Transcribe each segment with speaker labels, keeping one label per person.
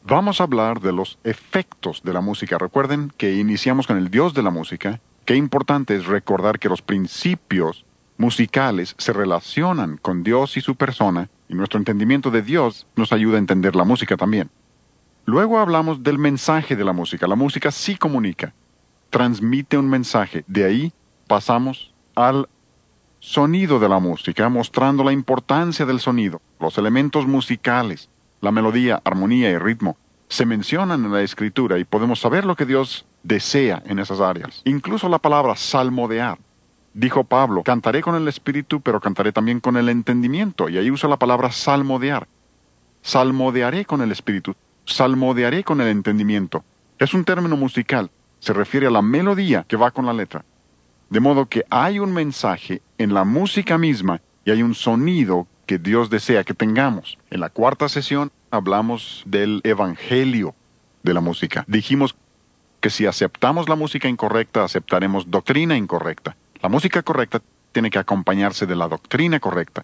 Speaker 1: Vamos a hablar de los efectos de la música. Recuerden que iniciamos con el Dios de la música. Qué importante es recordar que los principios musicales se relacionan con Dios y su persona, y nuestro entendimiento de Dios nos ayuda a entender la música también. Luego hablamos del mensaje de la música. La música sí comunica, transmite un mensaje. De ahí pasamos al sonido de la música, mostrando la importancia del sonido. Los elementos musicales, la melodía, armonía y ritmo, se mencionan en la Escritura y podemos saber lo que Dios desea en esas áreas. Incluso la palabra salmodiar. Dijo Pablo, cantaré con el espíritu, pero cantaré también con el entendimiento. Y ahí usa la palabra salmodiar. Salmodiaré con el espíritu, salmodiaré con el entendimiento. Es un término musical. Se refiere a la melodía que va con la letra. De modo que hay un mensaje en la música misma y hay un sonido que Dios desea que tengamos. En la cuarta sesión hablamos del evangelio de la música. Dijimos que si aceptamos la música incorrecta, aceptaremos doctrina incorrecta. La música correcta tiene que acompañarse de la doctrina correcta.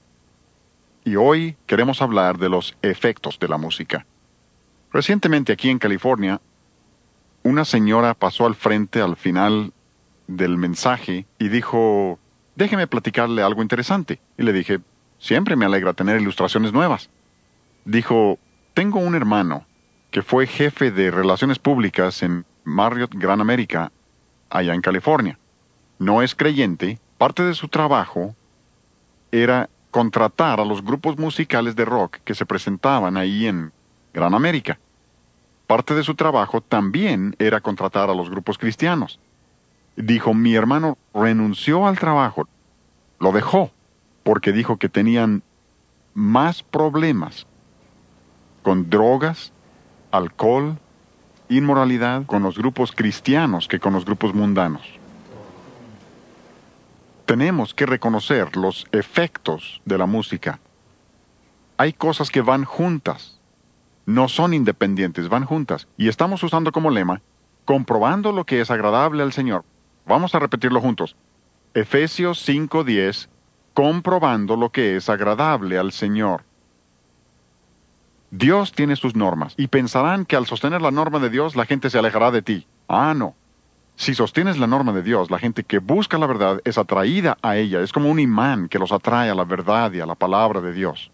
Speaker 1: Y hoy queremos hablar de los efectos de la música. Recientemente aquí en California, una señora pasó al frente al final del mensaje y dijo, déjeme platicarle algo interesante. Y le dije, siempre me alegra tener ilustraciones nuevas. Dijo, tengo un hermano que fue jefe de relaciones públicas en Marriott Gran América, allá en California. No es creyente, parte de su trabajo era contratar a los grupos musicales de rock que se presentaban ahí en Gran América. Parte de su trabajo también era contratar a los grupos cristianos. Dijo, mi hermano renunció al trabajo, lo dejó, porque dijo que tenían más problemas con drogas, alcohol, inmoralidad con los grupos cristianos que con los grupos mundanos. Tenemos que reconocer los efectos de la música. Hay cosas que van juntas, no son independientes, van juntas. Y estamos usando como lema, comprobando lo que es agradable al Señor. Vamos a repetirlo juntos. Efesios 5:10, comprobando lo que es agradable al Señor. Dios tiene sus normas, y pensarán que al sostener la norma de Dios, la gente se alejará de ti. Ah, no. Si sostienes la norma de Dios, la gente que busca la verdad es atraída a ella. Es como un imán que los atrae a la verdad y a la palabra de Dios.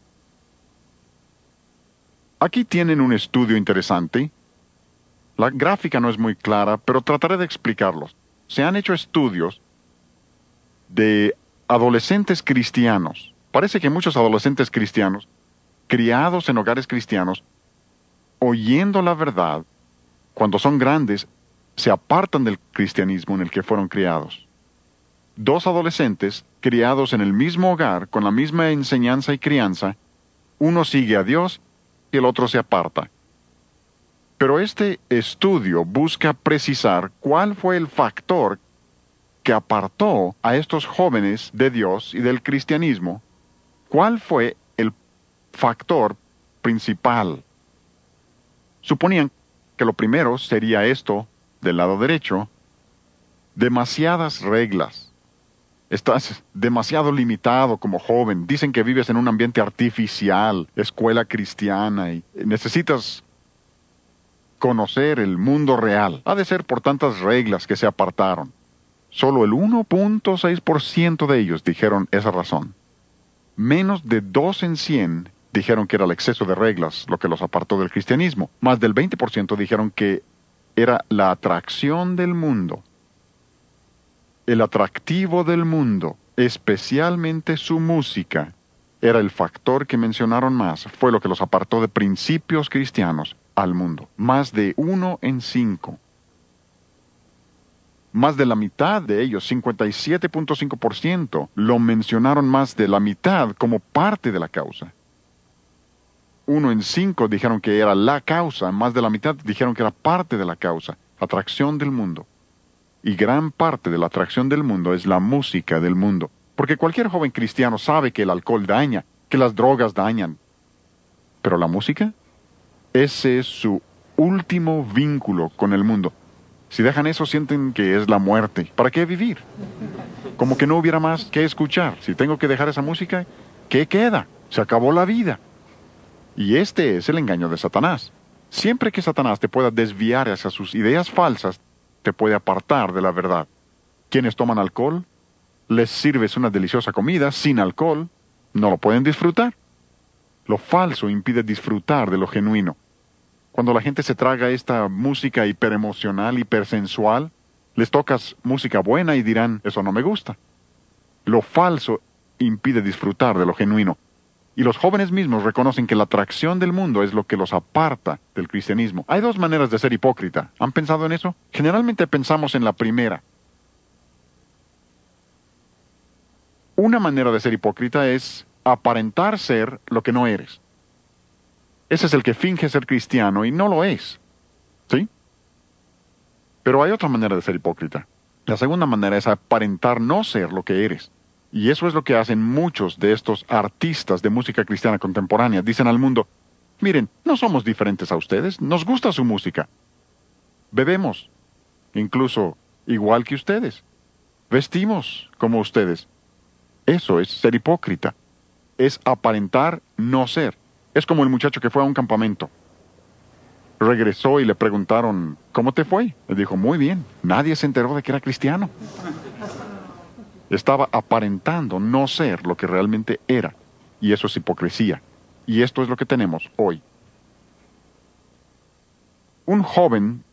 Speaker 1: Aquí tienen un estudio interesante. La gráfica no es muy clara, pero trataré de explicarlos. Se han hecho estudios de adolescentes cristianos. Parece que muchos adolescentes cristianos, criados en hogares cristianos, oyendo la verdad, cuando son grandes, se apartan del cristianismo en el que fueron criados. Dos adolescentes, criados en el mismo hogar, con la misma enseñanza y crianza, uno sigue a Dios y el otro se aparta. Pero este estudio busca precisar cuál fue el factor que apartó a estos jóvenes de Dios y del cristianismo. ¿Cuál fue el factor principal? Suponían que lo primero sería esto, del lado derecho, demasiadas reglas. Estás demasiado limitado como joven. Dicen que vives en un ambiente artificial, escuela cristiana, y necesitas conocer el mundo real. Ha de ser por tantas reglas que se apartaron. Solo el 1.6% de ellos dijeron esa razón. Menos de 2 en 100 dijeron que era el exceso de reglas lo que los apartó del cristianismo. Más del 20% dijeron que era la atracción del mundo. El atractivo del mundo, especialmente su música, era el factor que mencionaron más. Fue lo que los apartó de principios cristianos al mundo. Más de 1 en 5. Más de la mitad de ellos, 57.5%, lo mencionaron más de la mitad como parte de la causa. 1 en 5 dijeron que era la causa, más de la mitad dijeron que era parte de la causa, atracción del mundo. Y gran parte de la atracción del mundo es la música del mundo. Porque cualquier joven cristiano sabe que el alcohol daña, que las drogas dañan. Pero la música, ese es su último vínculo con el mundo. Si dejan eso, sienten que es la muerte. ¿Para qué vivir? Como que no hubiera más que escuchar. Si tengo que dejar esa música, ¿qué queda? Se acabó la vida. Y este es el engaño de Satanás. Siempre que Satanás te pueda desviar hacia sus ideas falsas, te puede apartar de la verdad. Quienes toman alcohol, les sirves una deliciosa comida sin alcohol, no lo pueden disfrutar. Lo falso impide disfrutar de lo genuino. Cuando la gente se traga esta música hiperemocional, hipersensual, les tocas música buena y dirán, eso no me gusta. Lo falso impide disfrutar de lo genuino. Y los jóvenes mismos reconocen que la atracción del mundo es lo que los aparta del cristianismo. Hay dos maneras de ser hipócrita. ¿Han pensado en eso? Generalmente pensamos en la primera. Una manera de ser hipócrita es aparentar ser lo que no eres. Ese es el que finge ser cristiano y no lo es. ¿Sí? Pero hay otra manera de ser hipócrita. La segunda manera es aparentar no ser lo que eres. Y eso es lo que hacen muchos de estos artistas de música cristiana contemporánea. Dicen al mundo, miren, no somos diferentes a ustedes, nos gusta su música. Bebemos, incluso igual que ustedes. Vestimos como ustedes. Eso es ser hipócrita. Es aparentar no ser. Es como el muchacho que fue a un campamento. Regresó y le preguntaron, ¿cómo te fue? Le dijo, muy bien. Nadie se enteró de que era cristiano. Estaba aparentando no ser lo que realmente era. Y eso es hipocresía. Y esto es lo que tenemos hoy. Un joven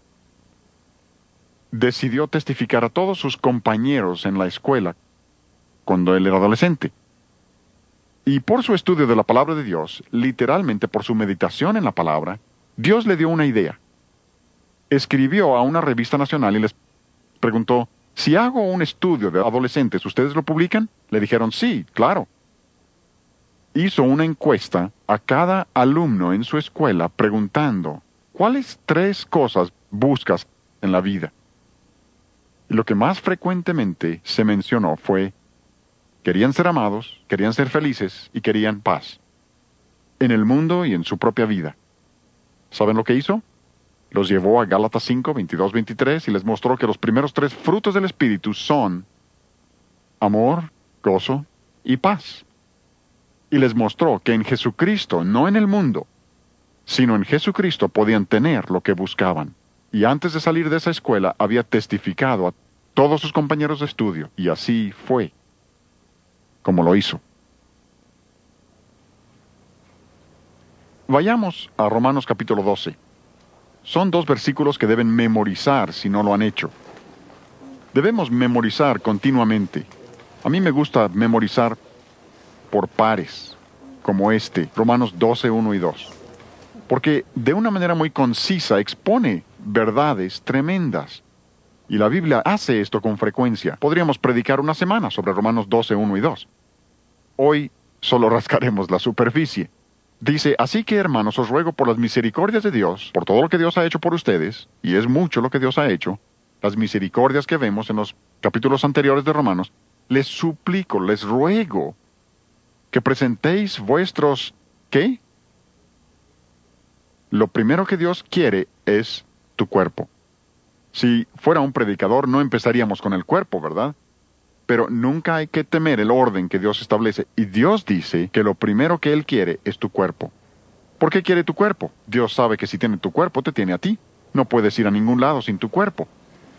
Speaker 1: decidió testificar a todos sus compañeros en la escuela cuando él era adolescente. Y por su estudio de la palabra de Dios, literalmente por su meditación en la palabra, Dios le dio una idea. Escribió a una revista nacional y les preguntó, si hago un estudio de adolescentes, ¿ustedes lo publican? Le dijeron, sí, claro. Hizo una encuesta a cada alumno en su escuela preguntando, ¿cuáles 3 cosas buscas en la vida? Y lo que más frecuentemente se mencionó fue, querían ser amados, querían ser felices y querían paz. En el mundo y en su propia vida. ¿Saben lo que hizo? Los llevó a Gálatas 5, 22, 23 y les mostró que los primeros 3 frutos del Espíritu son amor, gozo y paz. Y les mostró que en Jesucristo, no en el mundo, sino en Jesucristo podían tener lo que buscaban. Y antes de salir de esa escuela había testificado a todos sus compañeros de estudio. Y así fue como lo hizo. Vayamos a Romanos capítulo 12. Son 2 versículos que deben memorizar si no lo han hecho. Debemos memorizar continuamente. A mí me gusta memorizar por pares, como este, Romanos 12, 1 y 2. Porque de una manera muy concisa expone verdades tremendas. Y la Biblia hace esto con frecuencia. Podríamos predicar una semana sobre Romanos 12, 1 y 2. Hoy solo rascaremos la superficie. Dice, así que hermanos, os ruego por las misericordias de Dios, por todo lo que Dios ha hecho por ustedes, y es mucho lo que Dios ha hecho, las misericordias que vemos en los capítulos anteriores de Romanos, les suplico, les ruego, que presentéis vuestros, ¿qué? Lo primero que Dios quiere es tu cuerpo. Si fuera un predicador no empezaríamos con el cuerpo, ¿verdad? Pero nunca hay que temer el orden que Dios establece. Y Dios dice que lo primero que Él quiere es tu cuerpo. ¿Por qué quiere tu cuerpo? Dios sabe que si tiene tu cuerpo, te tiene a ti. No puedes ir a ningún lado sin tu cuerpo.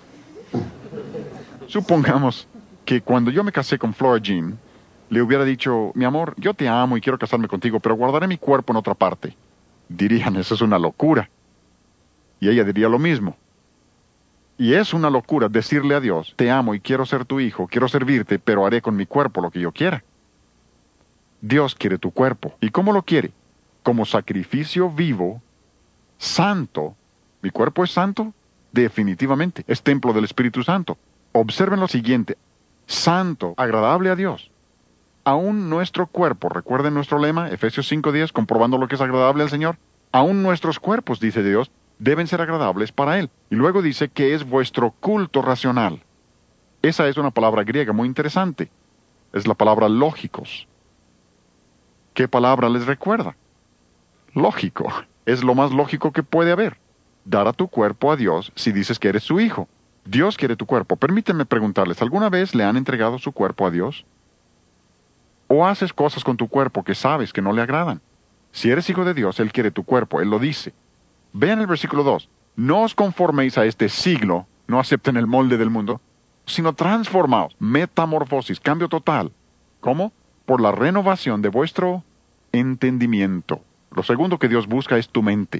Speaker 1: Supongamos que cuando yo me casé con Flora Jean, le hubiera dicho, mi amor, yo te amo y quiero casarme contigo, pero guardaré mi cuerpo en otra parte. Dirían, eso es una locura. Y ella diría lo mismo. Y es una locura decirle a Dios, te amo y quiero ser tu hijo, quiero servirte, pero haré con mi cuerpo lo que yo quiera. Dios quiere tu cuerpo. ¿Y cómo lo quiere? Como sacrificio vivo, santo. ¿Mi cuerpo es santo? Definitivamente. Es templo del Espíritu Santo. Observen lo siguiente. Santo, agradable a Dios. Aún nuestro cuerpo, recuerden nuestro lema, Efesios 5:10, comprobando lo que es agradable al Señor. Aún nuestros cuerpos, dice Dios, deben ser agradables para Él. Y luego dice que es vuestro culto racional. Esa es una palabra griega muy interesante. Es la palabra lógicos. ¿Qué palabra les recuerda? Lógico. Es lo más lógico que puede haber. Dar a tu cuerpo a Dios si dices que eres su hijo. Dios quiere tu cuerpo. Permítanme preguntarles, ¿alguna vez le han entregado su cuerpo a Dios? ¿O haces cosas con tu cuerpo que sabes que no le agradan? Si eres hijo de Dios, Él quiere tu cuerpo, Él lo dice. Vean el versículo 2. No os conforméis a este siglo, no acepten el molde del mundo, sino transformaos, metamorfosis, cambio total. ¿Cómo? Por la renovación de vuestro entendimiento. Lo segundo que Dios busca es tu mente.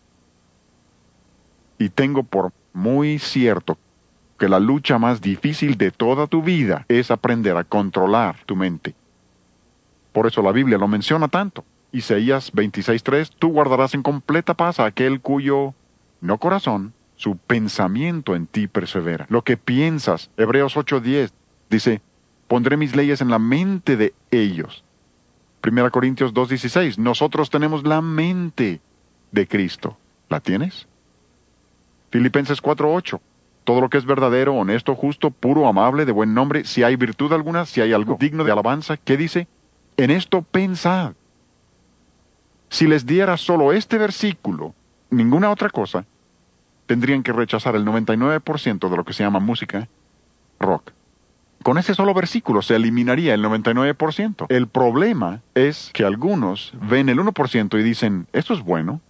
Speaker 1: Y tengo por muy cierto que la lucha más difícil de toda tu vida es aprender a controlar tu mente. Por eso la Biblia lo menciona tanto. Isaías 26:3, tú guardarás en completa paz a aquel cuyo, no corazón, su pensamiento en ti persevera. Lo que piensas, Hebreos 8:10, dice, pondré mis leyes en la mente de ellos. 1 Corintios 2:16, nosotros tenemos la mente de Cristo. ¿La tienes? Filipenses 4:8, todo lo que es verdadero, honesto, justo, puro, amable, de buen nombre, si hay virtud alguna, si hay algo digno de alabanza, ¿qué dice? En esto pensad. Si les diera solo este versículo, ninguna otra cosa, tendrían que rechazar el 99% de lo que se llama música rock. Con ese solo versículo se eliminaría el 99%. El problema es que algunos ven el 1% y dicen, ¿esto es bueno?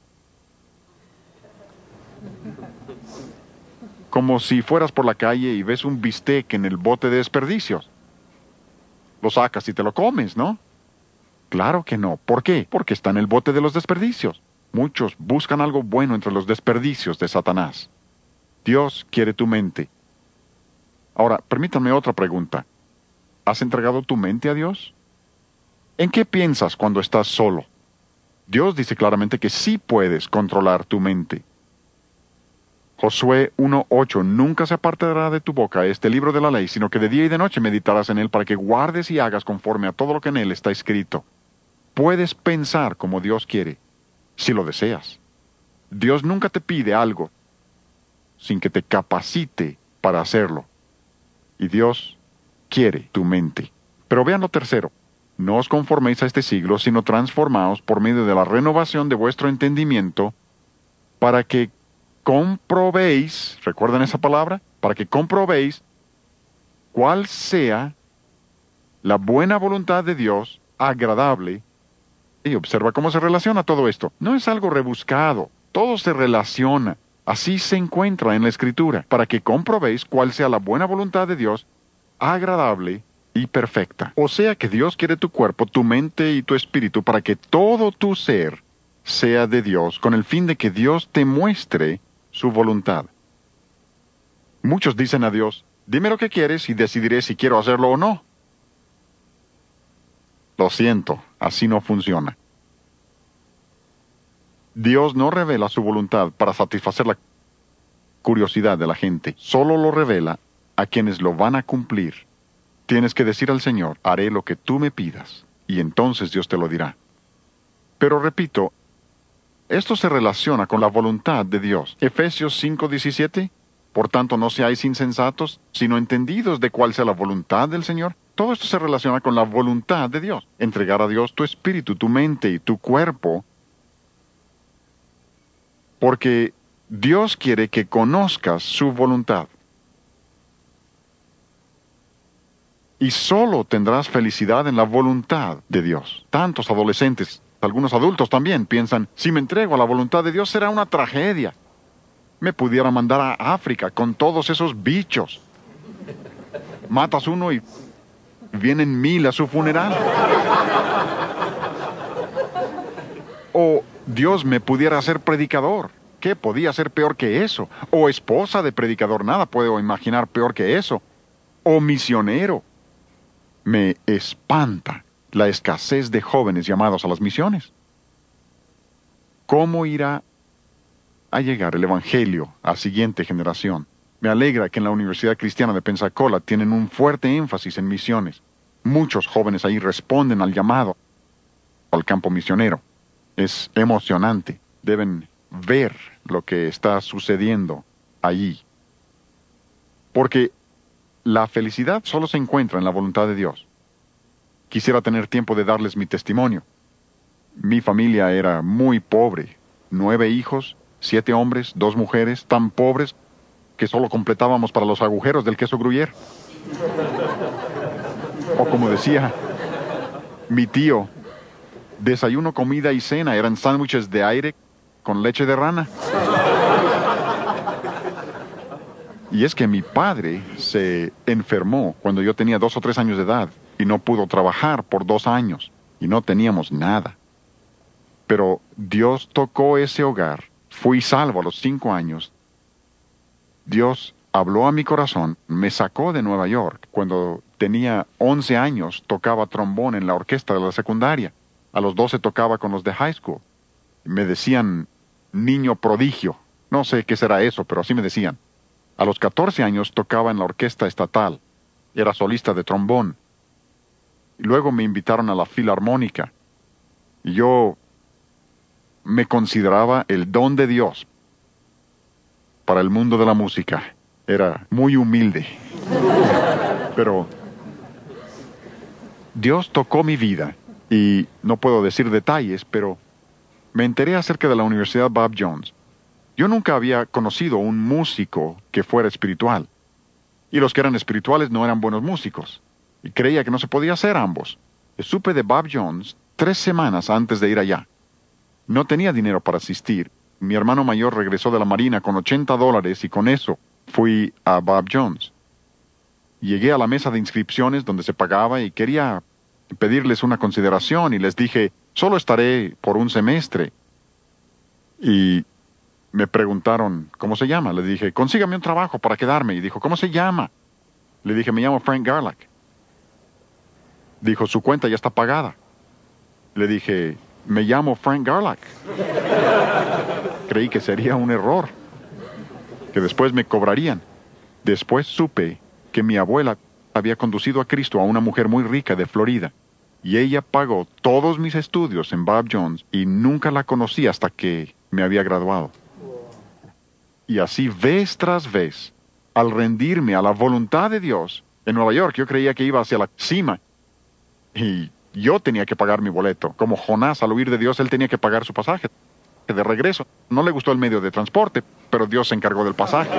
Speaker 1: Como si fueras por la calle y ves un bistec en el bote de desperdicios. Lo sacas y te lo comes, ¿no? Claro que no. ¿Por qué? Porque está en el bote de los desperdicios. Muchos buscan algo bueno entre los desperdicios de Satanás. Dios quiere tu mente. Ahora, permítanme otra pregunta. ¿Has entregado tu mente a Dios? ¿En qué piensas cuando estás solo? Dios dice claramente que sí puedes controlar tu mente. Josué 1:8, nunca se apartará de tu boca este libro de la ley, sino que de día y de noche meditarás en él para que guardes y hagas conforme a todo lo que en él está escrito. Puedes pensar como Dios quiere, si lo deseas. Dios nunca te pide algo sin que te capacite para hacerlo. Y Dios quiere tu mente. Pero vean lo tercero. No os conforméis a este siglo, sino transformaos por medio de la renovación de vuestro entendimiento, para que comprobéis, ¿recuerdan esa palabra? Para que comprobéis cuál sea la buena voluntad de Dios, agradable. Y observa cómo se relaciona todo esto. No es algo rebuscado, todo se relaciona. Así se encuentra en la Escritura, para que comprobéis cuál sea la buena voluntad de Dios, agradable y perfecta. O sea que Dios quiere tu cuerpo, tu mente y tu espíritu para que todo tu ser sea de Dios, con el fin de que Dios te muestre su voluntad. Muchos dicen a Dios, dime lo que quieres y decidiré si quiero hacerlo o no. Lo siento, así no funciona. Dios no revela su voluntad para satisfacer la curiosidad de la gente. Solo lo revela a quienes lo van a cumplir. Tienes que decir al Señor, haré lo que tú me pidas, y entonces Dios te lo dirá. Pero repito, esto se relaciona con la voluntad de Dios. Efesios 5:17, por tanto no seáis insensatos, sino entendidos de cuál sea la voluntad del Señor. Todo esto se relaciona con la voluntad de Dios. Entregar a Dios tu espíritu, tu mente y tu cuerpo, porque Dios quiere que conozcas su voluntad. Y solo tendrás felicidad en la voluntad de Dios. Tantos adolescentes, algunos adultos también, piensan, si me entrego a la voluntad de Dios será una tragedia. Me pudiera mandar a África con todos esos bichos. Matas uno y vienen 1000 a su funeral. O Dios me pudiera hacer predicador. ¿Qué podía ser peor que eso? O esposa de predicador, nada puedo imaginar peor que eso. O misionero. Me espanta la escasez de jóvenes llamados a las misiones. ¿Cómo irá a llegar el Evangelio a la siguiente generación? Me alegra que en la Universidad Cristiana de Pensacola tienen un fuerte énfasis en misiones. Muchos jóvenes ahí responden al llamado al campo misionero. Es emocionante. Deben ver lo que está sucediendo allí. Porque la felicidad solo se encuentra en la voluntad de Dios. Quisiera tener tiempo de darles mi testimonio. Mi familia era muy pobre. 9 hijos, 7 hombres, 2 mujeres, tan pobres que solo completábamos para los agujeros del queso Gruyère. O como decía mi tío, desayuno, comida y cena eran sándwiches de aire con leche de rana. Y es que mi padre se enfermó cuando yo tenía 2 o 3 años de edad y no pudo trabajar por 2 años y no teníamos nada. Pero Dios tocó ese hogar. Fui salvo a los 5 años. Dios habló a mi corazón, me sacó de Nueva York. Cuando tenía 11 años tocaba trombón en la orquesta de la secundaria. A los 12 tocaba con los de high school. Me decían niño prodigio. No sé qué será eso, pero así me decían. A los 14 años tocaba en la orquesta estatal. Era solista de trombón. Y luego me invitaron a la filarmónica. Y yo me consideraba el don de Dios para el mundo de la música. Era muy humilde. Pero Dios tocó mi vida. Y no puedo decir detalles, pero me enteré acerca de la Universidad Bob Jones. Yo nunca había conocido un músico que fuera espiritual. Y los que eran espirituales no eran buenos músicos. Y creía que no se podía hacer ambos. Supe de Bob Jones 3 semanas antes de ir allá. No tenía dinero para asistir. Mi hermano mayor regresó de la Marina con $80 y con eso fui a Bob Jones. Llegué a la mesa de inscripciones donde se pagaba y quería pedirles una consideración y les dije, solo estaré por un semestre. Y me preguntaron, ¿cómo se llama? Le dije, consígame un trabajo para quedarme. Y dijo, ¿cómo se llama? Le dije, me llamo Frank Garlock. Dijo, su cuenta ya está pagada. Le dije, me llamo Frank Garlock. Creí que sería un error, que después me cobrarían. Después supe que mi abuela había conducido a Cristo a una mujer muy rica de Florida, y ella pagó todos mis estudios en Bob Jones y nunca la conocí hasta que me había graduado. Y así vez tras vez, al rendirme a la voluntad de Dios, en Nueva York yo creía que iba hacia la cima, y yo tenía que pagar mi boleto. Como Jonás, al huir de Dios, él tenía que pagar su pasaje de regreso. No le gustó el medio de transporte, pero Dios se encargó del pasaje.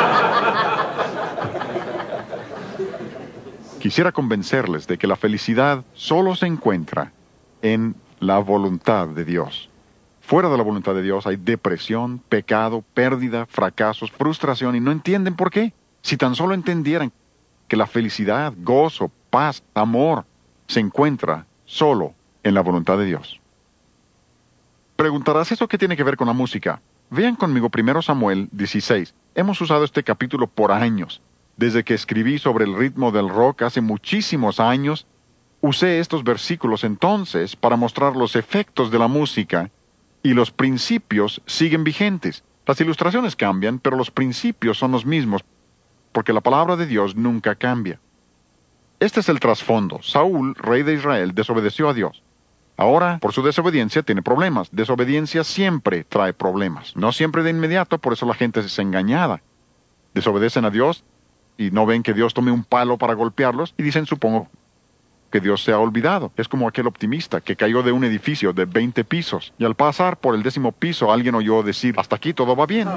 Speaker 1: Quisiera convencerles de que la felicidad solo se encuentra en la voluntad de Dios. Fuera de la voluntad de Dios hay depresión, pecado, pérdida, fracasos, frustración, y no entienden por qué. Si tan solo entendieran que la felicidad, gozo, paz, amor, se encuentra solo en la voluntad de Dios. Preguntarás, ¿eso qué tiene que ver con la música? Vean conmigo 1 Samuel 16. Hemos usado este capítulo por años. Desde que escribí sobre el ritmo del rock hace muchísimos años, usé estos versículos entonces para mostrar los efectos de la música, y los principios siguen vigentes. Las ilustraciones cambian, pero los principios son los mismos, porque la palabra de Dios nunca cambia. Este es el trasfondo. Saúl, rey de Israel, desobedeció a Dios. Ahora, por su desobediencia, tiene problemas. Desobediencia siempre trae problemas. No siempre de inmediato, por eso la gente es engañada. Desobedecen a Dios y no ven que Dios tome un palo para golpearlos y dicen, supongo que Dios se ha olvidado. Es como aquel optimista que cayó de un edificio de 20 pisos y al pasar por el 10º piso alguien oyó decir, hasta aquí todo va bien.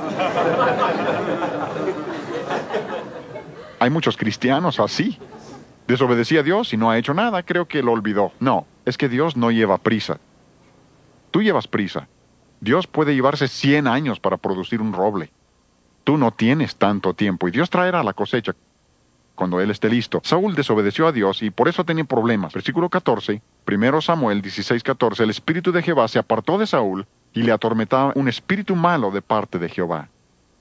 Speaker 1: Hay muchos cristianos así. Desobedecí a Dios y no ha hecho nada, creo que lo olvidó. No, es que Dios no lleva prisa. Tú llevas prisa. Dios puede llevarse 100 años para producir un roble. Tú no tienes tanto tiempo y Dios traerá la cosecha cuando Él esté listo. Saúl desobedeció a Dios y por eso tenía problemas. Versículo 14, 1 Samuel 16:14, el espíritu de Jehová se apartó de Saúl y le atormentaba un espíritu malo de parte de Jehová.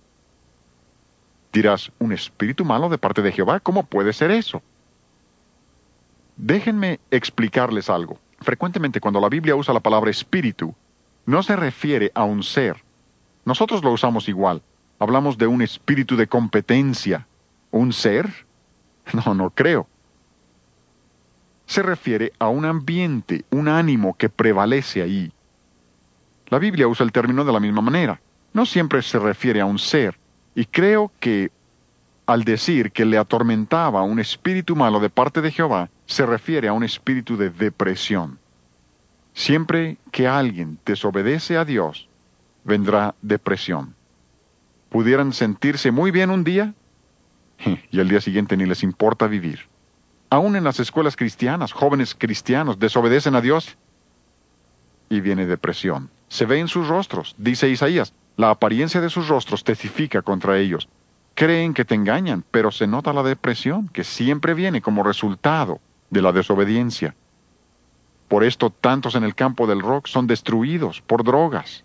Speaker 1: Dirás, ¿un espíritu malo de parte de Jehová? ¿Cómo puede ser eso? Déjenme explicarles algo. Frecuentemente cuando la Biblia usa la palabra espíritu, no se refiere a un ser. Nosotros lo usamos igual. Hablamos de un espíritu de competencia. ¿Un ser? No creo. Se refiere a un ambiente, un ánimo que prevalece ahí. La Biblia usa el término de la misma manera. No siempre se refiere a un ser. Y creo que al decir que le atormentaba un espíritu malo de parte de Jehová, se refiere a un espíritu de depresión. Siempre que alguien desobedece a Dios, vendrá depresión. Pudieran sentirse muy bien un día, y al día siguiente ni les importa vivir. Aún en las escuelas cristianas, jóvenes cristianos desobedecen a Dios, y viene depresión. Se ve en sus rostros, dice Isaías. La apariencia de sus rostros testifica contra ellos. Creen que te engañan, pero se nota la depresión que siempre viene como resultado de la desobediencia. Por esto tantos en el campo del rock son destruidos por drogas.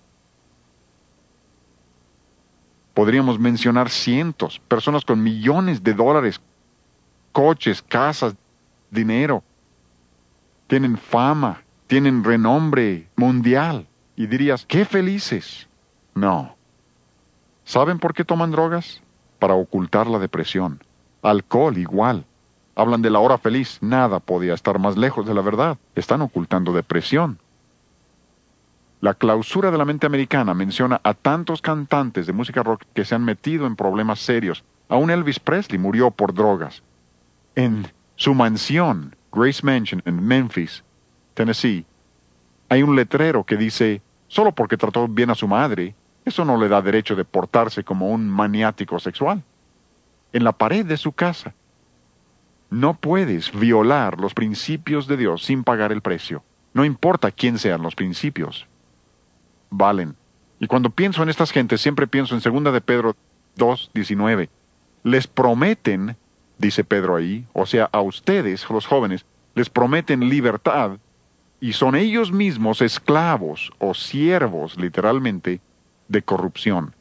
Speaker 1: Podríamos mencionar cientos, personas con millones de dólares, coches, casas, dinero. Tienen fama, tienen renombre mundial. Y dirías, ¡qué felices! No. ¿Saben por qué toman drogas? Para ocultar la depresión. Alcohol igual. Hablan de la hora feliz. Nada podía estar más lejos de la verdad. Están ocultando depresión. La clausura de la mente americana menciona a tantos cantantes de música rock que se han metido en problemas serios. Aún Elvis Presley murió por drogas. En su mansión, Grace Mansion, en Memphis, Tennessee, hay un letrero que dice, solo porque trató bien a su madre, eso no le da derecho de portarse como un maniático sexual. En la pared de su casa. No puedes violar los principios de Dios sin pagar el precio. No importa quién sean los principios. Valen. Y cuando pienso en estas gentes, siempre pienso en 2 de Pedro 2:19. Les prometen, dice Pedro ahí, o sea, a ustedes, los jóvenes, les prometen libertad, y son ellos mismos esclavos o siervos, literalmente, de corrupción.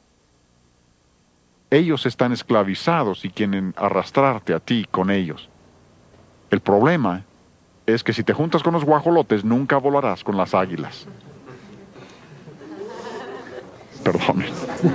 Speaker 1: Ellos están esclavizados y quieren arrastrarte a ti con ellos. El problema es que si te juntas con los guajolotes, nunca volarás con las águilas. Perdón.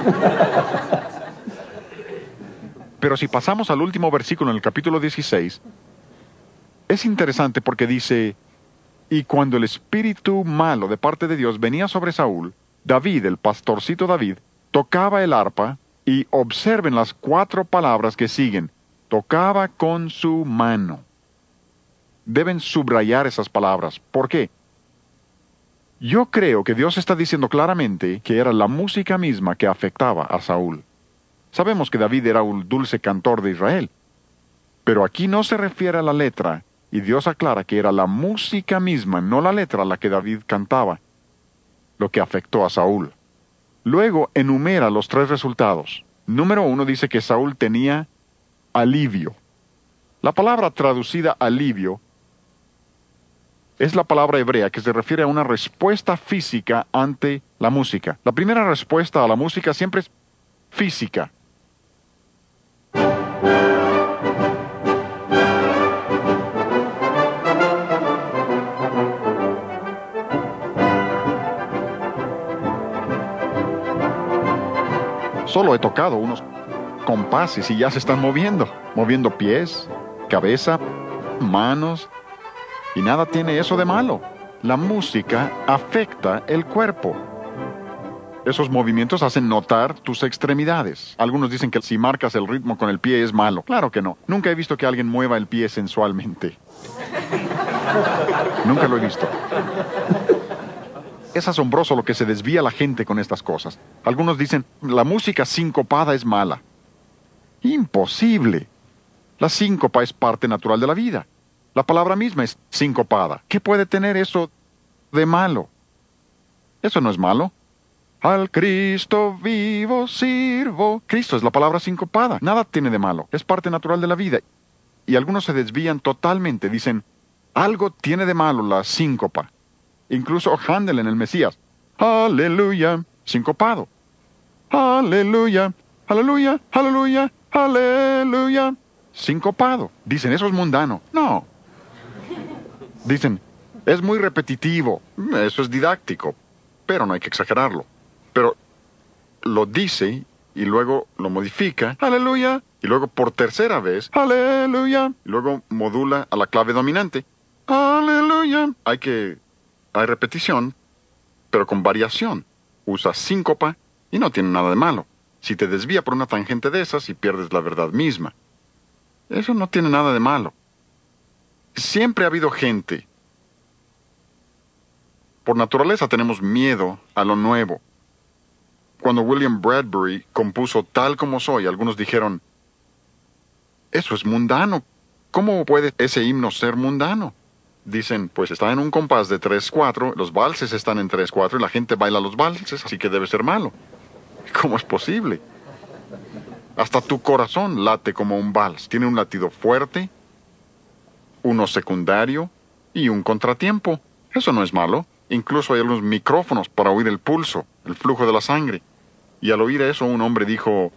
Speaker 1: Pero si pasamos al último versículo en el capítulo 16, es interesante porque dice, y cuando el espíritu malo de parte de Dios venía sobre Saúl, David, el pastorcito David, tocaba el arpa, y observen las 4 palabras que siguen, tocaba con su mano. Deben subrayar esas palabras. ¿Por qué? Yo creo que Dios está diciendo claramente que era la música misma que afectaba a Saúl. Sabemos que David era un dulce cantor de Israel, pero aquí no se refiere a la letra, y Dios aclara que era la música misma, no la letra, la que David cantaba, lo que afectó a Saúl. Luego enumera los 3 resultados. Número 1 dice que Saúl tenía alivio. La palabra traducida alivio es la palabra hebrea que se refiere a una respuesta física ante la música. La primera respuesta a la música siempre es física. Solo he tocado unos compases y ya se están moviendo pies, cabeza, manos, y nada tiene eso de malo. La música afecta el cuerpo. Esos movimientos hacen notar tus extremidades. Algunos dicen que si marcas el ritmo con el pie es malo. Claro que no. Nunca he visto que alguien mueva el pie sensualmente. Nunca lo he visto. Es asombroso lo que se desvía la gente con estas cosas. Algunos dicen, la música sincopada es mala. Imposible. La síncopa es parte natural de la vida. La palabra misma es sincopada. ¿Qué puede tener eso de malo? Eso no es malo. Al Cristo vivo sirvo. Cristo es la palabra sincopada. Nada tiene de malo. Es parte natural de la vida. Y algunos se desvían totalmente. Dicen, algo tiene de malo la síncopa. Incluso Handel en el Mesías. Aleluya. Sincopado. Aleluya. Aleluya. Aleluya. Aleluya. Sincopado. Dicen, eso es mundano. No. Dicen, es muy repetitivo. Eso es didáctico. Pero no hay que exagerarlo. Pero lo dice y luego lo modifica. Aleluya. Y luego por tercera vez. Aleluya. Y luego modula a la clave dominante. Aleluya. Hay repetición, pero con variación. Usa síncopa y no tiene nada de malo. Si te desvía por una tangente de esas y pierdes la verdad misma. Eso no tiene nada de malo. Siempre ha habido gente. Por naturaleza tenemos miedo a lo nuevo. Cuando William Bradbury compuso Tal como soy, algunos dijeron, eso es mundano. ¿Cómo puede ese himno ser mundano? dicen, pues está en un compás de 3/4, los valses están en 3/4 y la gente baila los valses, así que debe ser malo. ¿Cómo es posible? Hasta tu corazón late como un vals. Tiene un latido fuerte, uno secundario y un contratiempo. Eso no es malo. Incluso hay algunos micrófonos para oír el pulso, el flujo de la sangre. Y al oír eso, un hombre dijo,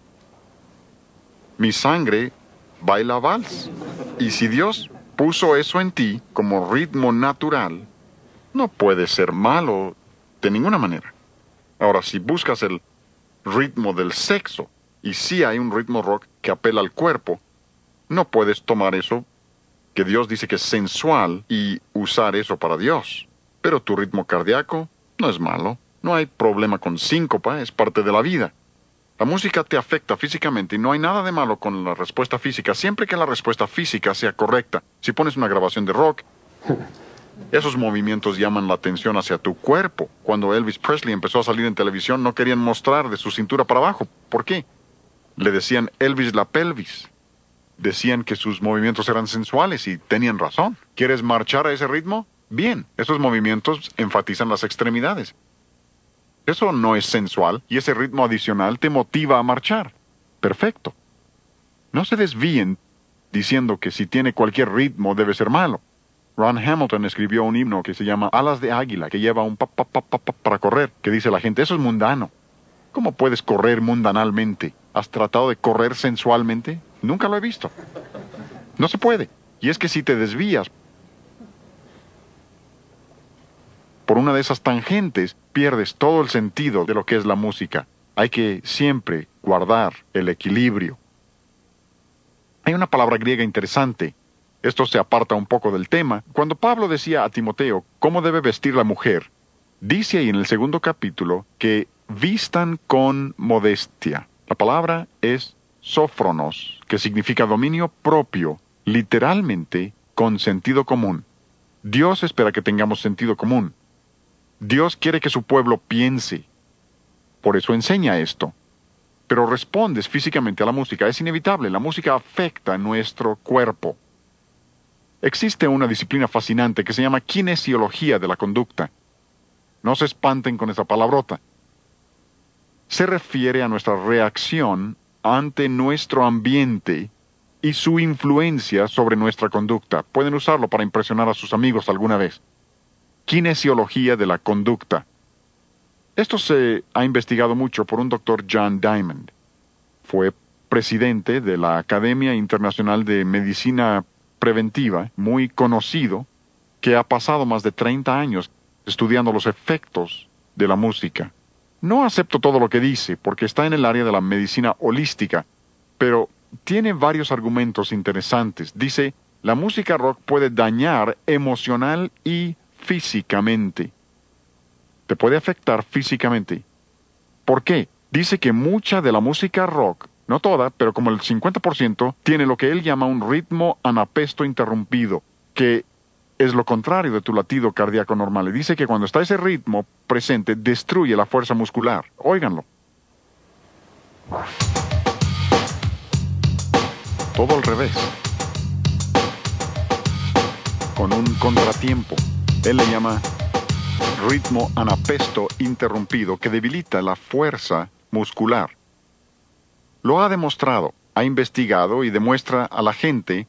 Speaker 1: mi sangre baila vals. Y si Dios puso eso en ti como ritmo natural, no puede ser malo de ninguna manera. Ahora, si buscas el ritmo del sexo, y sí hay un ritmo rock que apela al cuerpo, no puedes tomar eso que Dios dice que es sensual y usar eso para Dios. Pero tu ritmo cardíaco no es malo. No hay problema con síncopa, es parte de la vida. La música te afecta físicamente y no hay nada de malo con la respuesta física, siempre que la respuesta física sea correcta. Si pones una grabación de rock, esos movimientos llaman la atención hacia tu cuerpo. Cuando Elvis Presley empezó a salir en televisión, no querían mostrar de su cintura para abajo. ¿Por qué? Le decían Elvis la pelvis. Decían que sus movimientos eran sensuales y tenían razón. ¿Quieres marchar a ese ritmo? Bien, esos movimientos enfatizan las extremidades. Eso no es sensual y ese ritmo adicional te motiva a marchar. Perfecto. No se desvíen diciendo que si tiene cualquier ritmo debe ser malo. Ron Hamilton escribió un himno que se llama Alas de Águila, que lleva un pa pa pa pa pa para correr, que dice la gente, eso es mundano. ¿Cómo puedes correr mundanalmente? ¿Has tratado de correr sensualmente? Nunca lo he visto. No se puede. Y es que si te desvías por una de esas tangentes, pierdes todo el sentido de lo que es la música. Hay que siempre guardar el equilibrio. Hay una palabra griega interesante. Esto se aparta un poco del tema. Cuando Pablo decía a Timoteo cómo debe vestir la mujer, dice ahí en el 2º capítulo que vistan con modestia. La palabra es sófronos, que significa dominio propio, literalmente con sentido común. Dios espera que tengamos sentido común. Dios quiere que su pueblo piense. Por eso enseña esto. Pero respondes físicamente a la música. Es inevitable. La música afecta nuestro cuerpo. Existe una disciplina fascinante que se llama kinesiología de la conducta. No se espanten con esa palabrota. Se refiere a nuestra reacción ante nuestro ambiente y su influencia sobre nuestra conducta. Pueden usarlo para impresionar a sus amigos alguna vez. Kinesiología de la conducta. Esto se ha investigado mucho por un doctor John Diamond. Fue presidente de la Academia Internacional de Medicina Preventiva, muy conocido, que ha pasado más de 30 años estudiando los efectos de la música. No acepto todo lo que dice, porque está en el área de la medicina holística, pero tiene varios argumentos interesantes. Dice, la música rock puede dañar emocional y físicamente. Te puede afectar físicamente. ¿Por qué? Dice que mucha de la música rock, no toda, pero como el 50%, tiene lo que él llama un ritmo anapesto interrumpido, que es lo contrario de tu latido cardíaco normal. Y dice que cuando está ese ritmo presente, destruye la fuerza muscular. Óiganlo. Todo al revés. Con un contratiempo. Él le llama ritmo anapesto interrumpido, que debilita la fuerza muscular. Lo ha demostrado, ha investigado y demuestra a la gente.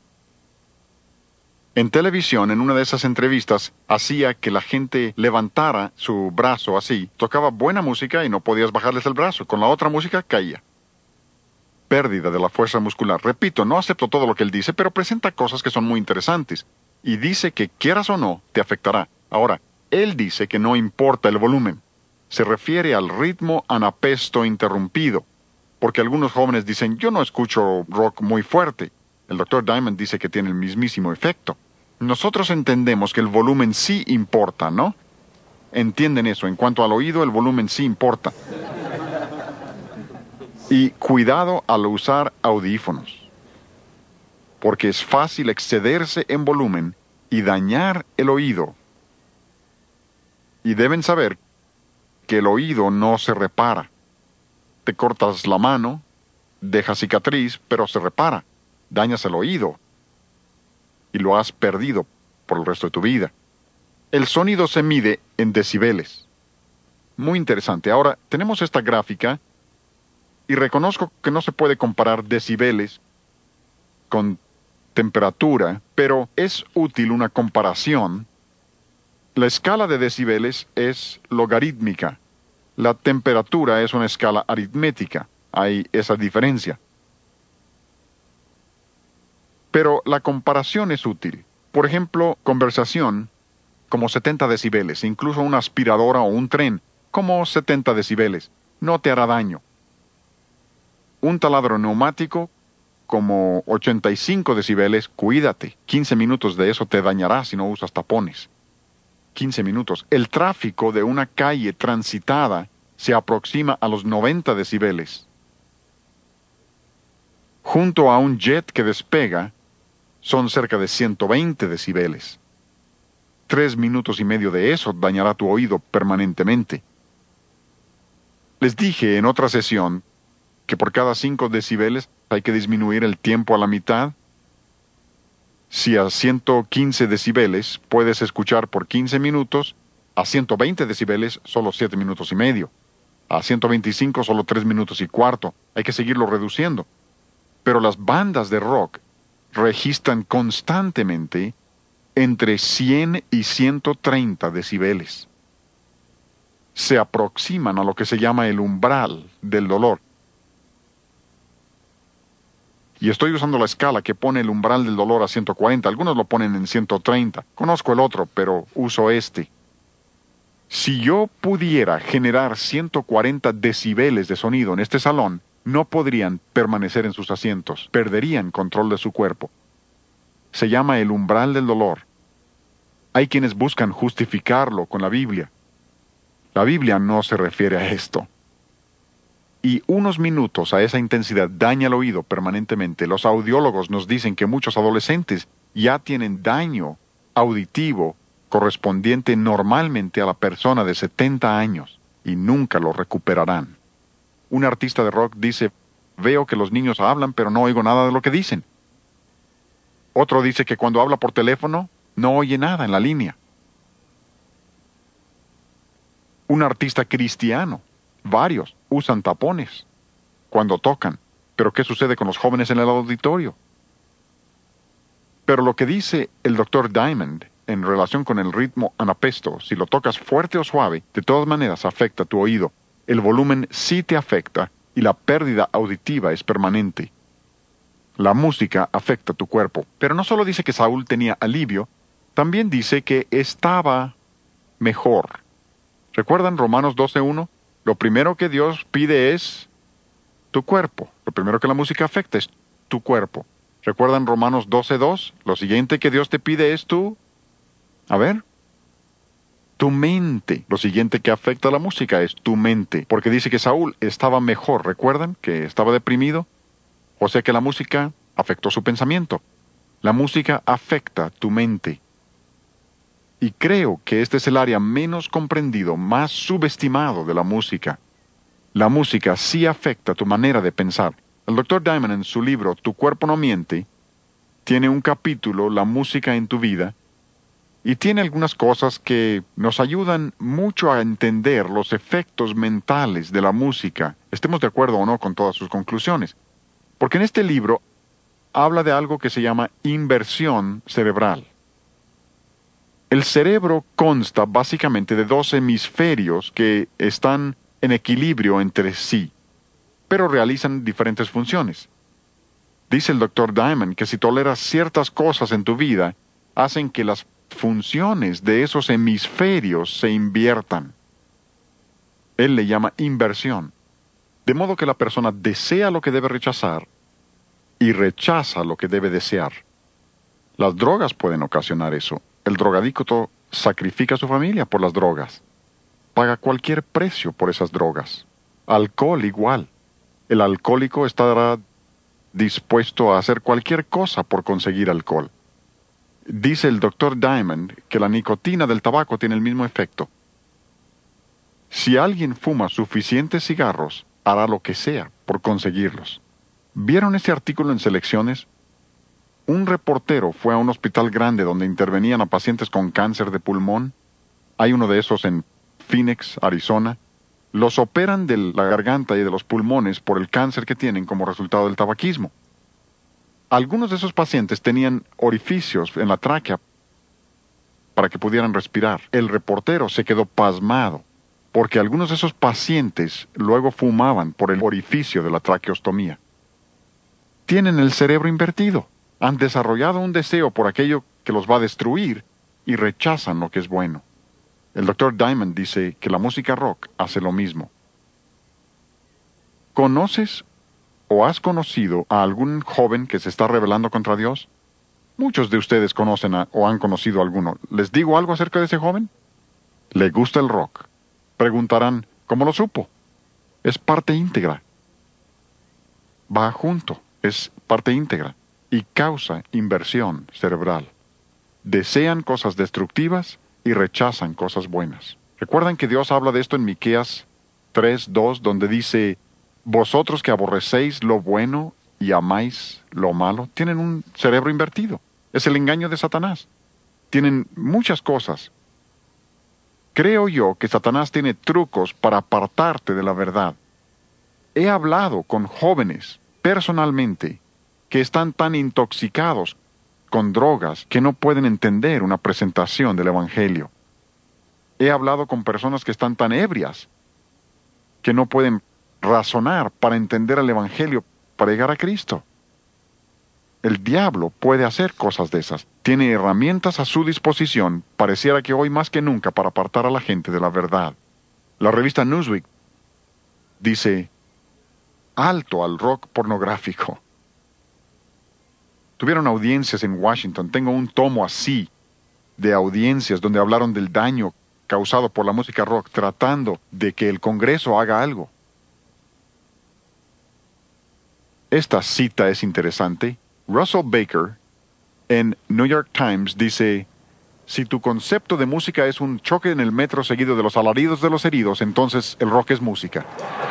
Speaker 1: En televisión, en una de esas entrevistas, hacía que la gente levantara su brazo así. Tocaba buena música y no podías bajarles el brazo. Con la otra música caía. Pérdida de la fuerza muscular. Repito, no acepto todo lo que él dice, pero presenta cosas que son muy interesantes. Y dice que, quieras o no, te afectará. Ahora, él dice que no importa el volumen. Se refiere al ritmo anapesto interrumpido. Porque algunos jóvenes dicen, yo no escucho rock muy fuerte. El Dr. Diamond dice que tiene el mismísimo efecto. Nosotros entendemos que el volumen sí importa, ¿no? Entienden eso. En cuanto al oído, el volumen sí importa. Y cuidado al usar audífonos. Porque es fácil excederse en volumen y dañar el oído. Y deben saber que el oído no se repara. Te cortas la mano, deja cicatriz, pero se repara. Dañas el oído. Y lo has perdido por el resto de tu vida. El sonido se mide en decibeles. Muy interesante. Ahora, tenemos esta gráfica y reconozco que no se puede comparar decibeles con temperatura, pero es útil una comparación. La escala de decibeles es logarítmica. La temperatura es una escala aritmética. Hay esa diferencia. Pero la comparación es útil. Por ejemplo, conversación, como 70 decibeles, incluso una aspiradora o un tren, como 70 decibeles, no te hará daño. Un taladro neumático, como 85 decibeles, cuídate. 15 minutos de eso te dañará si no usas tapones. 15 minutos. El tráfico de una calle transitada se aproxima a los 90 decibeles. Junto a un jet que despega, son cerca de 120 decibeles. 3 minutos y medio de eso dañará tu oído permanentemente. Les dije en otra sesión que por cada 5 decibeles hay que disminuir el tiempo a la mitad. Si a 115 decibeles puedes escuchar por 15 minutos, a 120 decibeles solo 7 minutos y medio. A 125 solo 3 minutos y cuarto. Hay que seguirlo reduciendo. Pero las bandas de rock registran constantemente entre 100 y 130 decibeles. Se aproximan a lo que se llama el umbral del dolor. Y estoy usando la escala que pone el umbral del dolor a 140. Algunos lo ponen en 130. Conozco el otro, pero uso este. Si yo pudiera generar 140 decibeles de sonido en este salón, no podrían permanecer en sus asientos. Perderían control de su cuerpo. Se llama el umbral del dolor. Hay quienes buscan justificarlo con la Biblia. La Biblia no se refiere a esto. Y unos minutos a esa intensidad daña el oído permanentemente. Los audiólogos nos dicen que muchos adolescentes ya tienen daño auditivo correspondiente normalmente a la persona de 70 años y nunca lo recuperarán. Un artista de rock dice, veo que los niños hablan pero no oigo nada de lo que dicen. Otro dice que cuando habla por teléfono no oye nada en la línea. Un artista cristiano, varios, usan tapones cuando tocan. Pero ¿qué sucede con los jóvenes en el auditorio? Pero lo que dice el Dr. Diamond en relación con el ritmo anapesto, si lo tocas fuerte o suave, de todas maneras afecta tu oído. El volumen sí te afecta y la pérdida auditiva es permanente. La música afecta tu cuerpo. Pero no solo dice que Saúl tenía alivio, también dice que estaba mejor. ¿Recuerdan Romanos 12:1? Lo primero que Dios pide es tu cuerpo. Lo primero que la música afecta es tu cuerpo. ¿Recuerdan Romanos 12:2? Lo siguiente que Dios te pide es tu mente. Lo siguiente que afecta a la música es tu mente. Porque dice que Saúl estaba mejor. ¿Recuerdan que estaba deprimido? O sea que la música afectó su pensamiento. La música afecta tu mente. Y creo que este es el área menos comprendido, más subestimado de la música. La música sí afecta tu manera de pensar. El Dr. Diamond en su libro Tu cuerpo no miente, tiene un capítulo, La música en tu vida, y tiene algunas cosas que nos ayudan mucho a entender los efectos mentales de la música, estemos de acuerdo o no con todas sus conclusiones. Porque en este libro habla de algo que se llama inversión cerebral. El cerebro consta básicamente de 2 hemisferios que están en equilibrio entre sí, pero realizan diferentes funciones. Dice el Dr. Diamond que si toleras ciertas cosas en tu vida, hacen que las funciones de esos hemisferios se inviertan. Él le llama inversión. De modo que la persona desea lo que debe rechazar y rechaza lo que debe desear. Las drogas pueden ocasionar eso. El drogadicto sacrifica a su familia por las drogas. Paga cualquier precio por esas drogas. Alcohol igual. El alcohólico estará dispuesto a hacer cualquier cosa por conseguir alcohol. Dice el Dr. Diamond que la nicotina del tabaco tiene el mismo efecto. Si alguien fuma suficientes cigarros, hará lo que sea por conseguirlos. ¿Vieron ese artículo en Selecciones? Un reportero fue a un hospital grande donde intervenían a pacientes con cáncer de pulmón. Hay uno de esos en Phoenix, Arizona. Los operan de la garganta y de los pulmones por el cáncer que tienen como resultado del tabaquismo. Algunos de esos pacientes tenían orificios en la tráquea para que pudieran respirar. El reportero se quedó pasmado porque algunos de esos pacientes luego fumaban por el orificio de la traqueostomía. Tienen el cerebro invertido. Han desarrollado un deseo por aquello que los va a destruir y rechazan lo que es bueno. El Dr. Diamond dice que la música rock hace lo mismo. ¿Conoces o has conocido a algún joven que se está rebelando contra Dios? Muchos de ustedes conocen o han conocido a alguno. ¿Les digo algo acerca de ese joven? Le gusta el rock. Preguntarán, ¿cómo lo supo? Es parte íntegra. Va junto, es parte íntegra y causa inversión cerebral. Desean cosas destructivas y rechazan cosas buenas. ¿Recuerdan que Dios habla de esto en Miqueas 3:2, donde dice, vosotros que aborrecéis lo bueno y amáis lo malo? Tienen un cerebro invertido. Es el engaño de Satanás. Tienen muchas cosas. Creo yo que Satanás tiene trucos para apartarte de la verdad. He hablado con jóvenes, personalmente, que están tan intoxicados con drogas que no pueden entender una presentación del Evangelio. He hablado con personas que están tan ebrias que no pueden razonar para entender el Evangelio, para llegar a Cristo. El diablo puede hacer cosas de esas. Tiene herramientas a su disposición, pareciera que hoy más que nunca, para apartar a la gente de la verdad. La revista Newsweek dice, alto al rock pornográfico. Tuvieron audiencias en Washington. Tengo un tomo así de audiencias donde hablaron del daño causado por la música rock, tratando de que el Congreso haga algo. Esta cita es interesante. Russell Baker, en New York Times, dice, si tu concepto de música es un choque en el metro seguido de los alaridos de los heridos, entonces el rock es música.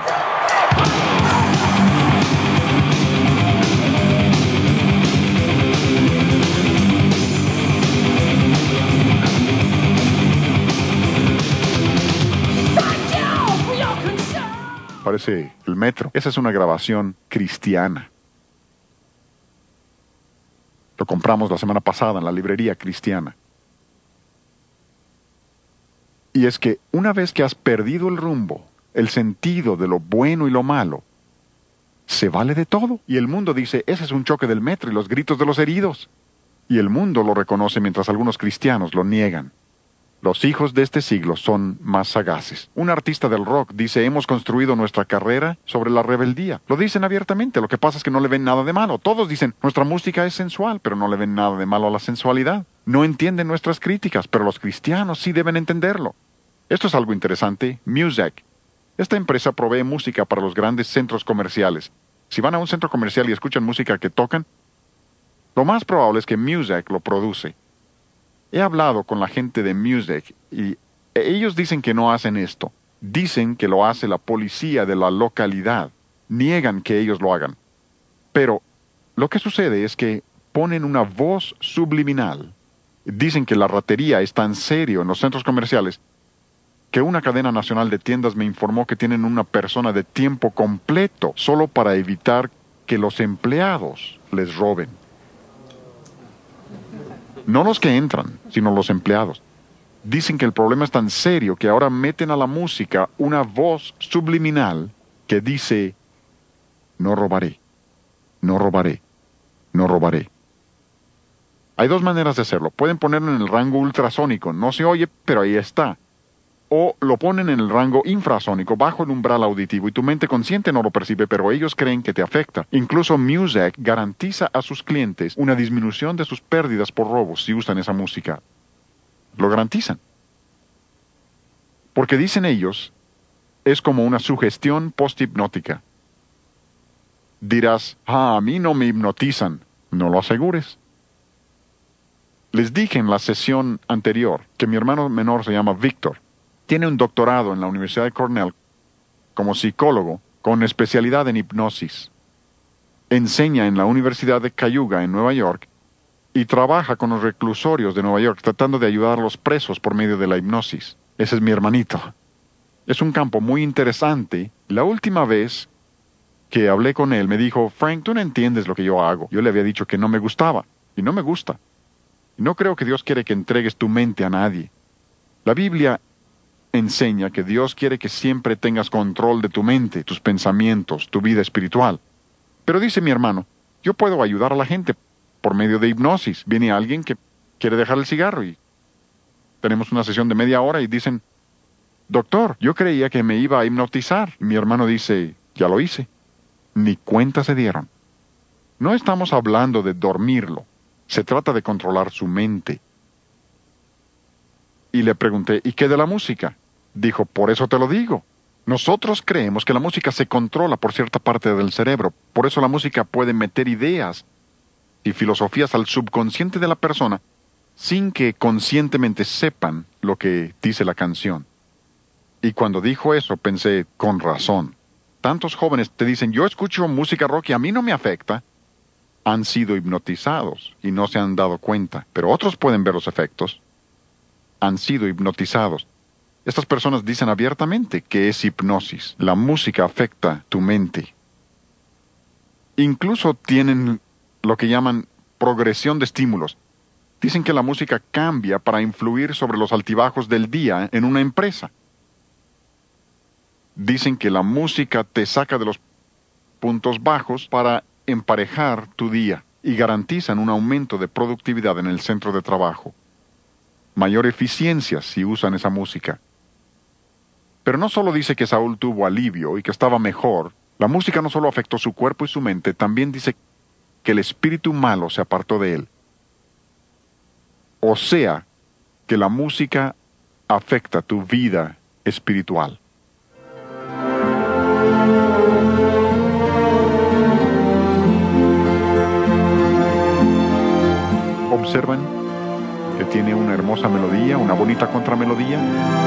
Speaker 1: Parece el metro. Esa es una grabación cristiana. Lo compramos la semana pasada en la librería cristiana. Y es que una vez que has perdido el rumbo, el sentido de lo bueno y lo malo, se vale de todo. Y el mundo dice, ese es un choque del metro y los gritos de los heridos. Y el mundo lo reconoce mientras algunos cristianos lo niegan. Los hijos de este siglo son más sagaces. Un artista del rock dice, hemos construido nuestra carrera sobre la rebeldía. Lo dicen abiertamente, lo que pasa es que no le ven nada de malo. Todos dicen, nuestra música es sensual, pero no le ven nada de malo a la sensualidad. No entienden nuestras críticas, pero los cristianos sí deben entenderlo. Esto es algo interesante. Muzak. Esta empresa provee música para los grandes centros comerciales. Si van a un centro comercial y escuchan música que tocan, lo más probable es que Muzak lo produce. He hablado con la gente de Muzak y ellos dicen que no hacen esto. Dicen que lo hace la policía de la localidad. Niegan que ellos lo hagan. Pero lo que sucede es que ponen una voz subliminal. Dicen que la ratería es tan serio en los centros comerciales que una cadena nacional de tiendas me informó que tienen una persona de tiempo completo solo para evitar que los empleados les roben. No los que entran, sino los empleados. Dicen que el problema es tan serio que ahora meten a la música una voz subliminal que dice, no robaré, no robaré, no robaré. Hay dos maneras de hacerlo. Pueden ponerlo en el rango ultrasónico, no se oye, pero ahí está. O lo ponen en el rango infrasónico, bajo el umbral auditivo, y tu mente consciente no lo percibe, pero ellos creen que te afecta. Incluso Muzak garantiza a sus clientes una disminución de sus pérdidas por robos si usan esa música. Lo garantizan. Porque dicen ellos, es como una sugestión post-hipnótica. Dirás, a mí no me hipnotizan. No lo asegures. Les dije en la sesión anterior que mi hermano menor se llama Víctor. Tiene un doctorado en la Universidad de Cornell como psicólogo con especialidad en hipnosis. Enseña en la Universidad de Cayuga en Nueva York y trabaja con los reclusorios de Nueva York tratando de ayudar a los presos por medio de la hipnosis. Ese es mi hermanito. Es un campo muy interesante. La última vez que hablé con él me dijo, Frank, tú no entiendes lo que yo hago. Yo le había dicho que no me gustaba, y no me gusta. Y no creo que Dios quiere que entregues tu mente a nadie. La Biblia enseña que Dios quiere que siempre tengas control de tu mente, tus pensamientos, tu vida espiritual. Pero dice mi hermano, yo puedo ayudar a la gente por medio de hipnosis. Viene alguien que quiere dejar el cigarro y tenemos una sesión de media hora y dicen, doctor, yo creía que me iba a hipnotizar. Mi hermano dice, ya lo hice. Ni cuenta se dieron. No estamos hablando de dormirlo. Se trata de controlar su mente. Y le pregunté, ¿y qué de la música? Dijo, por eso te lo digo. Nosotros creemos que la música se controla por cierta parte del cerebro. Por eso la música puede meter ideas y filosofías al subconsciente de la persona sin que conscientemente sepan lo que dice la canción. Y cuando dijo eso pensé, con razón. Tantos jóvenes te dicen, yo escucho música rock y a mí no me afecta. Han sido hipnotizados y no se han dado cuenta, pero otros pueden ver los efectos. Han sido hipnotizados. Estas personas dicen abiertamente que es hipnosis. La música afecta tu mente. Incluso tienen lo que llaman progresión de estímulos. Dicen que la música cambia para influir sobre los altibajos del día en una empresa. Dicen que la música te saca de los puntos bajos para emparejar tu día y garantizan un aumento de productividad en el centro de trabajo. Mayor eficiencia si usan esa música. Pero no solo dice que Saúl tuvo alivio y que estaba mejor, la música no solo afectó su cuerpo y su mente, también dice que el espíritu malo se apartó de él. O sea, que la música afecta tu vida espiritual. Observan que tiene una hermosa melodía, una bonita contramelodía.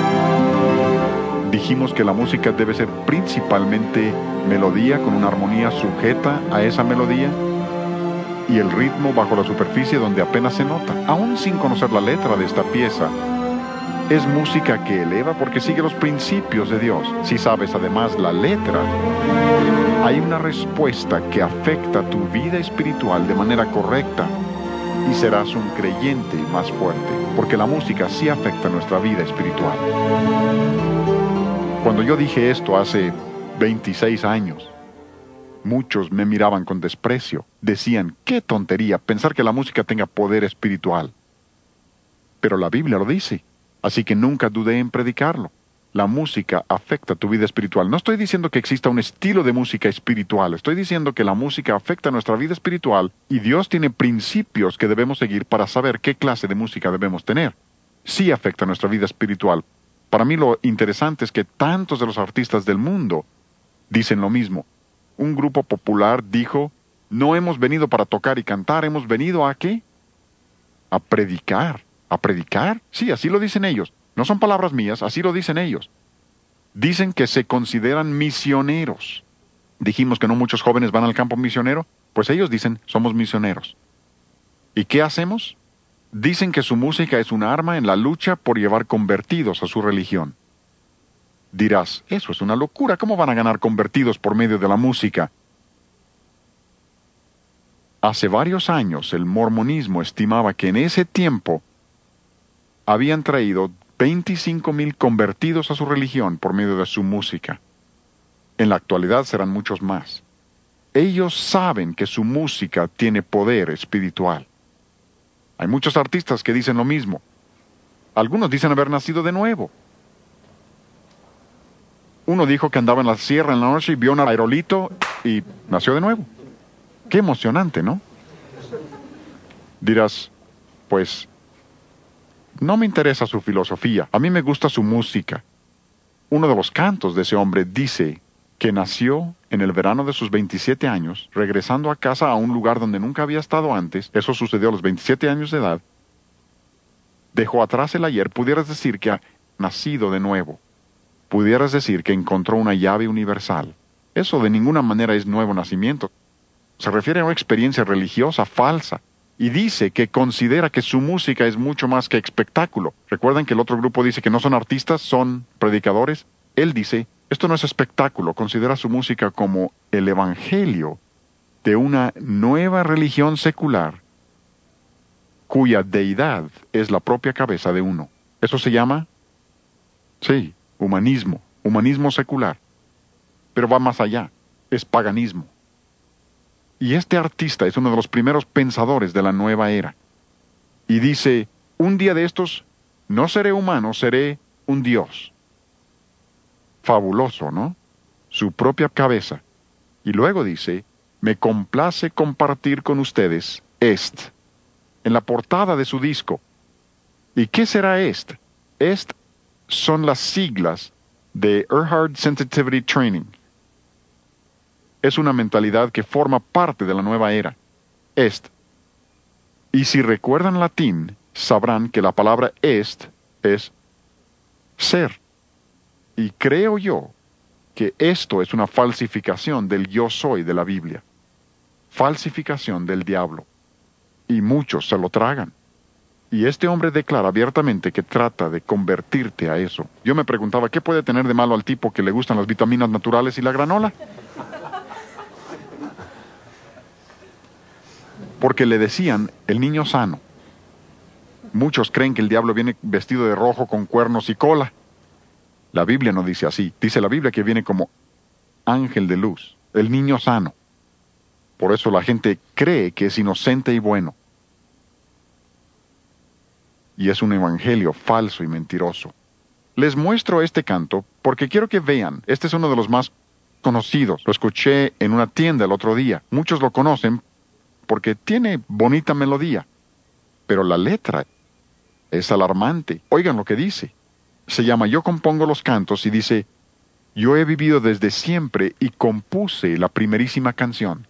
Speaker 1: Dijimos que la música debe ser principalmente melodía con una armonía sujeta a esa melodía y el ritmo bajo la superficie donde apenas se nota. Aún sin conocer la letra de esta pieza, es música que eleva porque sigue los principios de Dios. Si sabes además la letra, hay una respuesta que afecta tu vida espiritual de manera correcta y serás un creyente más fuerte, porque la música sí afecta nuestra vida espiritual. Cuando yo dije esto hace 26 años, muchos me miraban con desprecio. Decían, qué tontería pensar que la música tenga poder espiritual. Pero la Biblia lo dice, así que nunca dudé en predicarlo. La música afecta tu vida espiritual. No estoy diciendo que exista un estilo de música espiritual, estoy diciendo que la música afecta nuestra vida espiritual y Dios tiene principios que debemos seguir para saber qué clase de música debemos tener. Sí afecta nuestra vida espiritual. Para mí lo interesante es que tantos de los artistas del mundo dicen lo mismo. Un grupo popular dijo, no hemos venido para tocar y cantar, hemos venido ¿a qué? A predicar. ¿A predicar? Sí, así lo dicen ellos. No son palabras mías, así lo dicen ellos. Dicen que se consideran misioneros. Dijimos que no muchos jóvenes van al campo misionero, pues ellos dicen, somos misioneros. ¿Y qué hacemos? Dicen que su música es un arma en la lucha por llevar convertidos a su religión. Dirás, eso es una locura, ¿cómo van a ganar convertidos por medio de la música? Hace varios años el mormonismo estimaba que en ese tiempo habían traído 25,000 convertidos a su religión por medio de su música. En la actualidad serán muchos más. Ellos saben que su música tiene poder espiritual. Hay muchos artistas que dicen lo mismo. Algunos dicen haber nacido de nuevo. Uno dijo que andaba en la sierra en la noche y vio un aerolito y nació de nuevo. Qué emocionante, ¿no? Dirás, pues, no me interesa su filosofía, a mí me gusta su música. Uno de los cantos de ese hombre dice que nació en el verano de sus 27 años, regresando a casa a un lugar donde nunca había estado antes. Eso sucedió a los 27 años de edad. Dejó atrás el ayer, pudieras decir que ha nacido de nuevo. Pudieras decir que encontró una llave universal. Eso de ninguna manera es nuevo nacimiento. Se refiere a una experiencia religiosa falsa. y dice que considera que su música es mucho más que espectáculo. ¿Recuerdan que el otro grupo dice que no son artistas, son predicadores? Él dice, esto no es espectáculo, considera su música como el evangelio de una nueva religión secular cuya deidad es la propia cabeza de uno. Eso se llama, sí, humanismo secular. Pero va más allá, es paganismo. Y este artista es uno de los primeros pensadores de la nueva era. Y dice, un día de estos no seré humano, seré un dios. Fabuloso, ¿no? Su propia cabeza. Y luego dice, me complace compartir con ustedes en la portada de su disco. ¿Y qué será est? Est son las siglas de Erhard Sensitivity Training. Es una mentalidad que forma parte de la nueva era. Est. Y si recuerdan latín, sabrán que la palabra est es ser. Y creo yo que esto es una falsificación del yo soy de la Biblia. Falsificación del diablo. Y muchos se lo tragan. Y este hombre declara abiertamente que trata de convertirte a eso. Yo me preguntaba, ¿qué puede tener de malo al tipo que le gustan las vitaminas naturales y la granola? Porque le decían el niño sano. Muchos creen que el diablo viene vestido de rojo con cuernos y cola. La Biblia no dice así. Dice la Biblia que viene como ángel de luz, el niño sano. Por eso la gente cree que es inocente y bueno. Y es un evangelio falso y mentiroso. Les muestro este canto porque quiero que vean. Este es uno de los más conocidos. Lo escuché en una tienda el otro día. Muchos lo conocen porque tiene bonita melodía. Pero la letra es alarmante. Oigan lo que dice. Se llama Yo compongo los cantos y dice, yo he vivido desde siempre y compuse la primerísima canción.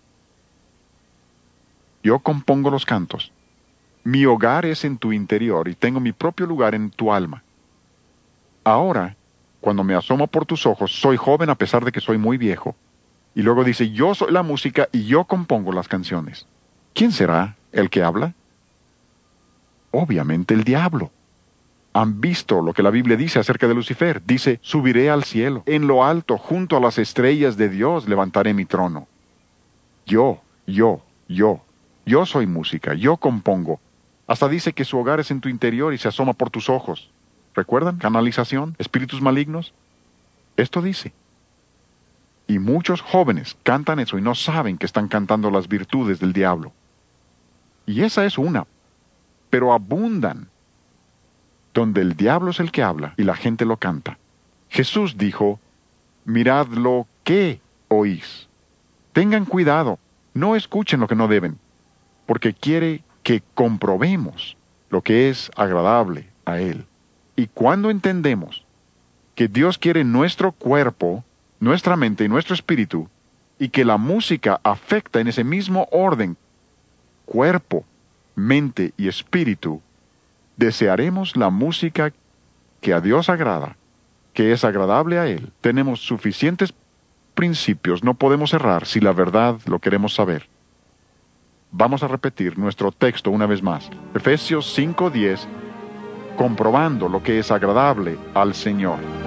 Speaker 1: Yo compongo los cantos. Mi hogar es en tu interior y tengo mi propio lugar en tu alma. Ahora, cuando me asomo por tus ojos, soy joven a pesar de que soy muy viejo. Y luego dice, yo soy la música y yo compongo las canciones. ¿Quién será el que habla? Obviamente el diablo. ¿Han visto lo que la Biblia dice acerca de Lucifer? Dice, subiré al cielo, en lo alto, junto a las estrellas de Dios, levantaré mi trono. Yo soy música, yo compongo. Hasta dice que su hogar es en tu interior y se asoma por tus ojos. ¿Recuerdan? Canalización, espíritus malignos. Esto dice. Y muchos jóvenes cantan eso y no saben que están cantando las virtudes del diablo. Y esa es una. Pero abundan. Donde el diablo es el que habla y la gente lo canta. Jesús dijo, mirad lo que oís. Tengan cuidado, no escuchen lo que no deben, porque quiere que comprobemos lo que es agradable a Él. Y cuando entendemos que Dios quiere nuestro cuerpo, nuestra mente y nuestro espíritu, y que la música afecta en ese mismo orden, cuerpo, mente y espíritu, desearemos la música que a Dios agrada, que es agradable a Él. Tenemos suficientes principios, no podemos errar si la verdad lo queremos saber. Vamos a repetir nuestro texto una vez más. Efesios 5:10, comprobando lo que es agradable al Señor.